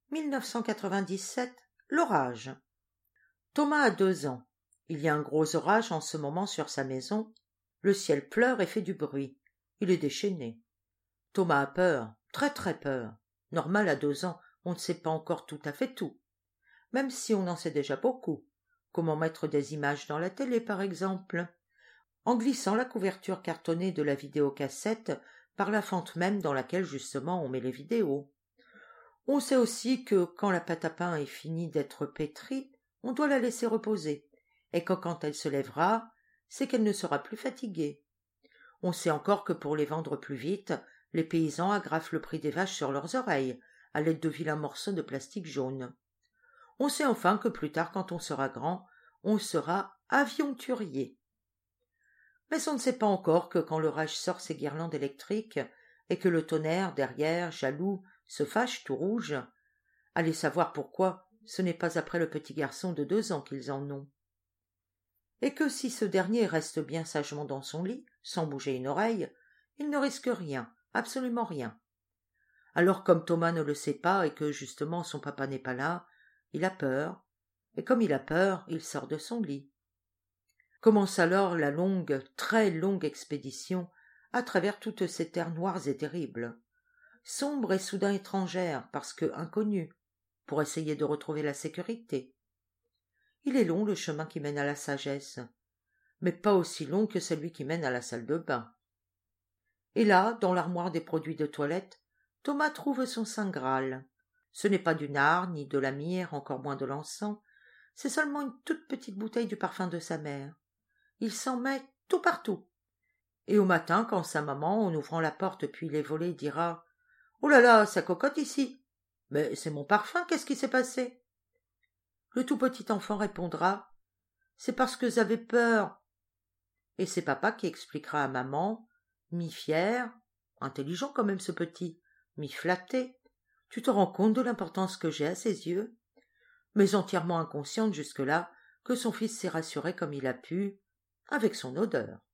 1997, l'orage. Thomas a 2 ans. Il y a un gros orage en ce moment sur sa maison. Le ciel pleure et fait du bruit. Il est déchaîné. Thomas a peur, très très peur. Normal, à 2 ans, on ne sait pas encore tout à fait tout. Même si on en sait déjà beaucoup. Comment mettre des images dans la télé, par exemple, en glissant la couverture cartonnée de la vidéocassette par la fente même dans laquelle justement on met les vidéos. On sait aussi que quand la pâte à pain est finie d'être pétrie, on doit la laisser reposer, et que quand elle se lèvera, c'est qu'elle ne sera plus fatiguée. On sait encore que pour les vendre plus vite, les paysans agrafent le prix des vaches sur leurs oreilles, à l'aide de vilains morceaux de plastique jaune. On sait enfin que plus tard, quand on sera grand, on sera avionturier. Mais on ne sait pas encore que quand l'orage sort ses guirlandes électriques et que le tonnerre, derrière, jaloux, se fâche tout rouge, allez savoir pourquoi ce n'est pas après le petit garçon de 2 ans qu'ils en ont. Et que si ce dernier reste bien sagement dans son lit, sans bouger une oreille, il ne risque rien, absolument rien. Alors comme Thomas ne le sait pas et que justement son papa n'est pas là, il a peur, et comme il a peur, il sort de son lit. Commence alors la longue, très longue expédition à travers toutes ces terres noires et terribles, sombres et soudain étrangères parce que inconnues, pour essayer de retrouver la sécurité. Il est long le chemin qui mène à la sagesse, mais pas aussi long que celui qui mène à la salle de bain. Et là, dans l'armoire des produits de toilette, Thomas trouve son saint Graal. Ce n'est pas du nard, ni de la myrrhe, encore moins de l'encens, c'est seulement une toute petite bouteille du parfum de sa mère. Il s'en met tout partout. Et au matin, quand sa maman, en ouvrant la porte puis les volets, dira « Oh là là, ça cocotte ici !»« Mais c'est mon parfum, qu'est-ce qui s'est passé ?» Le tout petit enfant répondra « C'est parce que j'avais peur. » Et c'est papa qui expliquera à maman, mi-fier, intelligent quand même ce petit, mi-flatté. Tu te rends compte de l'importance que j'ai à ses yeux? Mais entièrement inconsciente jusque-là que son fils s'est rassuré comme il a pu, avec son odeur.